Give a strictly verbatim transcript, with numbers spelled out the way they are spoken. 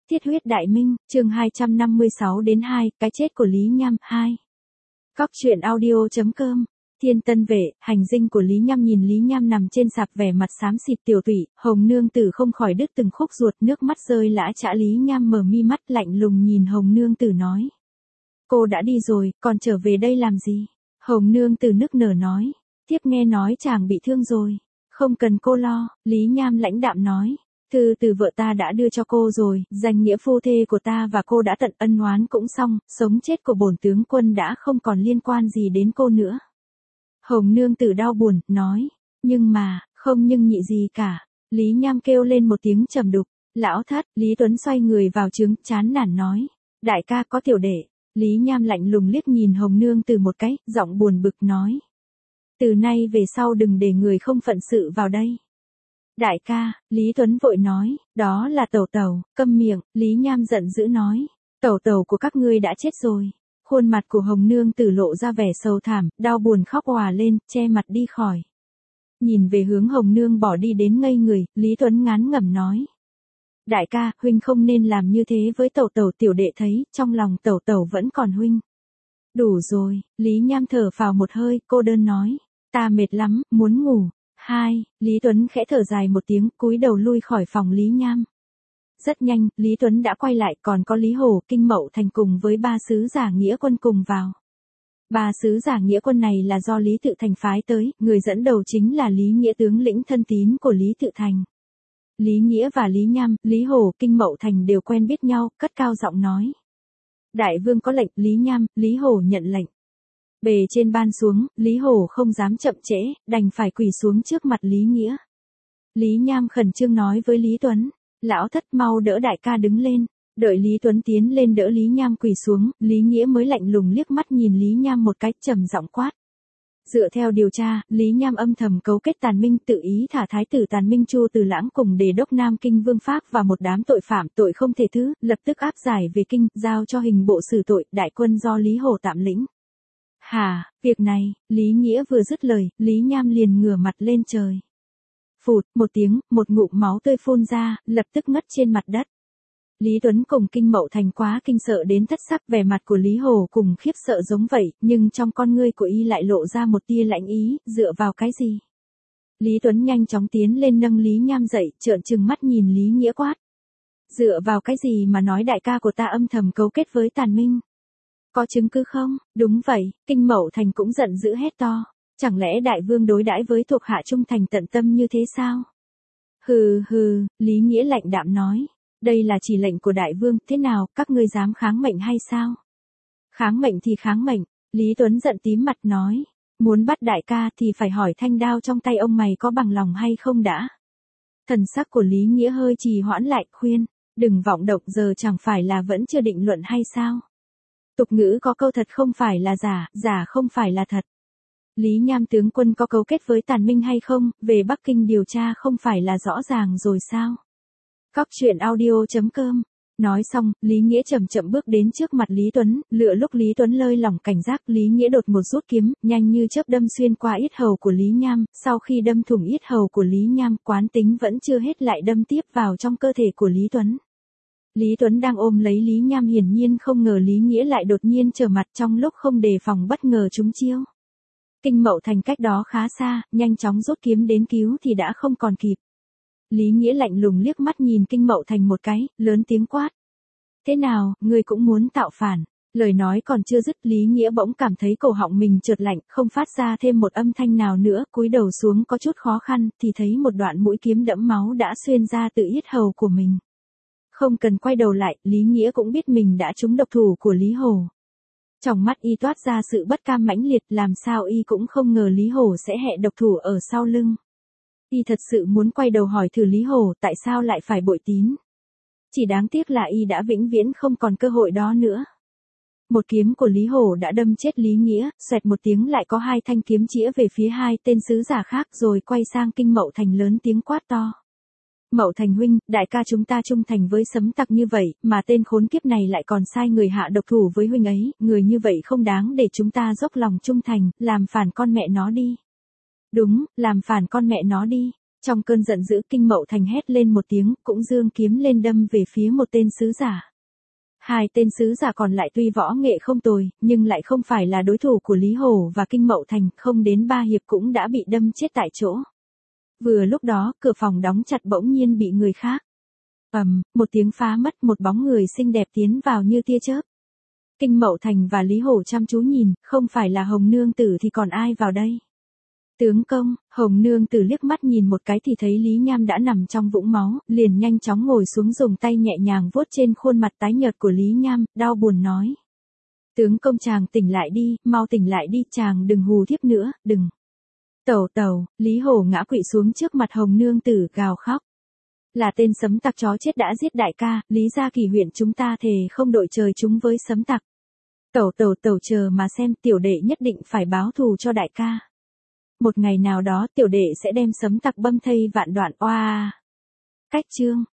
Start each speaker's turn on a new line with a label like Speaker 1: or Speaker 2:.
Speaker 1: Thiết huyết đại minh, chương hai trăm năm mươi sáu đến hai, cái chết của Lý Nham, hai. Cóc truyện audio chấm com. Thiên Tân Vệ, hành dinh của Lý Nham. Nhìn Lý Nham nằm trên sạp vẻ mặt xám xịt tiểu tụy, Hồng Nương Tử không khỏi đứt từng khúc ruột, nước mắt rơi lã chã. Lý Nham mở mi mắt lạnh lùng nhìn Hồng Nương Tử nói: Cô đã đi rồi, còn trở về đây làm gì? Hồng Nương Tử nức nở nói: Tiếp nghe nói chàng bị thương rồi, không cần cô lo. Lý Nham lãnh đạm nói: Thư từ vợ ta đã đưa cho cô rồi, danh nghĩa phu thê của ta và cô đã tận, ân oán cũng xong, sống chết của bổn tướng quân đã không còn liên quan gì đến cô nữa. Hồng Nương Tử đau buồn, nói: Nhưng mà, không nhưng nhị gì cả. Lý Nham kêu lên một tiếng trầm đục. Lão thất. Lý Tuấn xoay người vào trướng, chán nản nói: Đại ca có tiểu đệ. Lý Nham lạnh lùng liếc nhìn Hồng Nương Tử một cái, giọng buồn bực nói: Từ nay về sau đừng để người không phận sự vào đây. Đại ca. Lý Tuấn vội nói: Đó là tẩu tẩu. Câm miệng. Lý Nham giận dữ nói: Tẩu tẩu của các ngươi đã chết rồi. Khuôn mặt của Hồng Nương Tử lộ ra vẻ sầu thảm, đau buồn khóc òa lên, che mặt đi khỏi. Nhìn về hướng Hồng Nương bỏ đi đến ngây người, Lý Tuấn ngán ngẩm nói: Đại ca, huynh không nên làm như thế với tẩu tẩu. Tiểu đệ thấy, trong lòng tẩu tẩu vẫn còn huynh. Đủ rồi. Lý Nham thở phào một hơi, cô đơn nói: Ta mệt lắm, muốn ngủ. Hai. Lý Tuấn khẽ thở dài một tiếng, cúi đầu lui khỏi phòng Lý Nham. Rất nhanh, Lý Tuấn đã quay lại, còn có Lý Hổ, Kinh Mậu Thành cùng với ba sứ giả nghĩa quân cùng vào. Ba sứ giả nghĩa quân này là do Lý Tự Thành phái tới, người dẫn đầu chính là Lý Nghĩa, tướng lĩnh thân tín của Lý Tự Thành. Lý Nghĩa và Lý Nham, Lý Hổ, Kinh Mậu Thành đều quen biết nhau, cất cao giọng nói: Đại vương có lệnh. Lý Nham, Lý Hổ nhận lệnh. Bề trên ban xuống, Lý Hổ không dám chậm trễ, đành phải quỳ xuống trước mặt Lý Nghĩa. Lý Nham khẩn trương nói với Lý Tuấn: Lão thất, mau đỡ đại ca đứng lên. Đợi Lý Tuấn tiến lên đỡ Lý Nham quỳ xuống, Lý Nghĩa mới lạnh lùng liếc mắt nhìn Lý Nham một cái, trầm giọng quát: Dựa theo điều tra, Lý Nham âm thầm cấu kết Tàn Minh, tự ý thả thái tử Tàn Minh Chu Từ Lãng cùng đề đốc Nam Kinh Vương Pháp và một đám tội phạm, tội không thể thứ, lập tức áp giải về kinh, giao cho hình bộ xử tội, đại quân do Lý Hổ tạm lĩnh. Hà, việc này. Lý Nghĩa vừa dứt lời, Lý Nham liền ngửa mặt lên trời. Phụt, một tiếng, một ngụm máu tươi phun ra, lập tức ngất trên mặt đất. Lý Tuấn cùng Kinh Mậu Thành quá kinh sợ đến thất sắc, vẻ mặt của Lý Hổ cùng khiếp sợ giống vậy, nhưng trong con ngươi của y lại lộ ra một tia lạnh ý, dựa vào cái gì? Lý Tuấn nhanh chóng tiến lên nâng Lý Nham dậy, trợn trừng mắt nhìn Lý Nghĩa quát: Dựa vào cái gì mà nói đại ca của ta âm thầm cấu kết với Tàn Minh? Có chứng cứ không? Đúng vậy. Kinh Mậu Thành cũng giận dữ hét to: Chẳng lẽ đại vương đối đãi với thuộc hạ trung thành tận tâm như thế sao? Hừ hừ. Lý Nghĩa lạnh đạm nói: Đây là chỉ lệnh của đại vương, thế nào, các ngươi dám kháng mệnh hay sao? Kháng mệnh thì kháng mệnh. Lý Tuấn giận tím mặt nói: Muốn bắt đại ca thì phải hỏi thanh đao trong tay ông mày có bằng lòng hay không đã. Thần sắc của Lý Nghĩa hơi trì hoãn lại, khuyên: Đừng vọng động, giờ chẳng phải là vẫn chưa định luận hay sao? Tục ngữ có câu thật không phải là giả, giả không phải là thật. Lý Nham tướng quân có cấu kết với Tàn Minh hay không, về Bắc Kinh điều tra không phải là rõ ràng rồi sao? Cóc truyện audio chấm com. Nói xong, Lý Nghĩa chậm chậm bước đến trước mặt Lý Tuấn, lựa lúc Lý Tuấn lơi lỏng cảnh giác, Lý Nghĩa đột một rút kiếm, nhanh như chớp đâm xuyên qua yết hầu của Lý Nham, sau khi đâm thủng yết hầu của Lý Nham, quán tính vẫn chưa hết lại đâm tiếp vào trong cơ thể của Lý Tuấn. Lý Tuấn đang ôm lấy Lý Nham, hiển nhiên không ngờ Lý Nghĩa lại đột nhiên trở mặt, trong lúc không đề phòng bất ngờ trúng chiêu. Kinh Mậu Thành cách đó khá xa, nhanh chóng rút kiếm đến cứu thì đã không còn kịp. Lý Nghĩa lạnh lùng liếc mắt nhìn Kinh Mậu Thành một cái, lớn tiếng quát: Thế nào, ngươi cũng muốn tạo phản? Lời nói còn chưa dứt, Lý Nghĩa bỗng cảm thấy cổ họng mình chợt lạnh, không phát ra thêm một âm thanh nào nữa, cúi đầu xuống có chút khó khăn, thì thấy một đoạn mũi kiếm đẫm máu đã xuyên ra từ yết hầu của mình. Không cần quay đầu lại, Lý Nghĩa cũng biết mình đã trúng độc thủ của Lý Hổ. Trong mắt y toát ra sự bất cam mãnh liệt, làm sao y cũng không ngờ Lý Hổ sẽ hẹ độc thủ ở sau lưng. Y thật sự muốn quay đầu hỏi thử Lý Hổ tại sao lại phải bội tín. Chỉ đáng tiếc là y đã vĩnh viễn không còn cơ hội đó nữa. Một kiếm của Lý Hổ đã đâm chết Lý Nghĩa, xoẹt một tiếng lại có hai thanh kiếm chĩa về phía hai tên sứ giả khác, rồi quay sang Kinh Mậu Thành lớn tiếng quát to: Mậu Thành huynh, đại ca chúng ta trung thành với Sấm Tặc như vậy, mà tên khốn kiếp này lại còn sai người hạ độc thủ với huynh ấy, người như vậy không đáng để chúng ta dốc lòng trung thành, làm phản con mẹ nó đi. Đúng, làm phản con mẹ nó đi. Trong cơn giận dữ Kinh Mậu Thành hét lên một tiếng, cũng giương kiếm lên đâm về phía một tên sứ giả. Hai tên sứ giả còn lại tuy võ nghệ không tồi, nhưng lại không phải là đối thủ của Lý Hổ và Kinh Mậu Thành, không đến ba hiệp cũng đã bị đâm chết tại chỗ. Vừa lúc đó, cửa phòng đóng chặt bỗng nhiên bị người khác. Ầm, một tiếng phá mất, một bóng người xinh đẹp tiến vào như tia chớp. Kinh Mậu Thành và Lý Hổ chăm chú nhìn, không phải là Hồng Nương Tử thì còn ai vào đây? Tướng công, Hồng Nương Tử liếc mắt nhìn một cái thì thấy Lý Nham đã nằm trong vũng máu, liền nhanh chóng ngồi xuống dùng tay nhẹ nhàng vuốt trên khuôn mặt tái nhợt của Lý Nham, đau buồn nói. Tướng công chàng tỉnh lại đi, mau tỉnh lại đi, chàng đừng hù thiếp nữa, đừng. Tẩu tẩu, Lý Hổ ngã quỵ xuống trước mặt Hồng Nương Tử gào khóc. Là tên sấm tặc chó chết đã giết đại ca, Lý gia Kỳ huyện chúng ta thề không đội trời chúng với sấm tặc. Tẩu tẩu tẩu chờ mà xem, tiểu đệ nhất định phải báo thù cho đại ca. Một ngày nào đó tiểu đệ sẽ đem sấm tặc băm thây vạn đoạn oa. Cách chương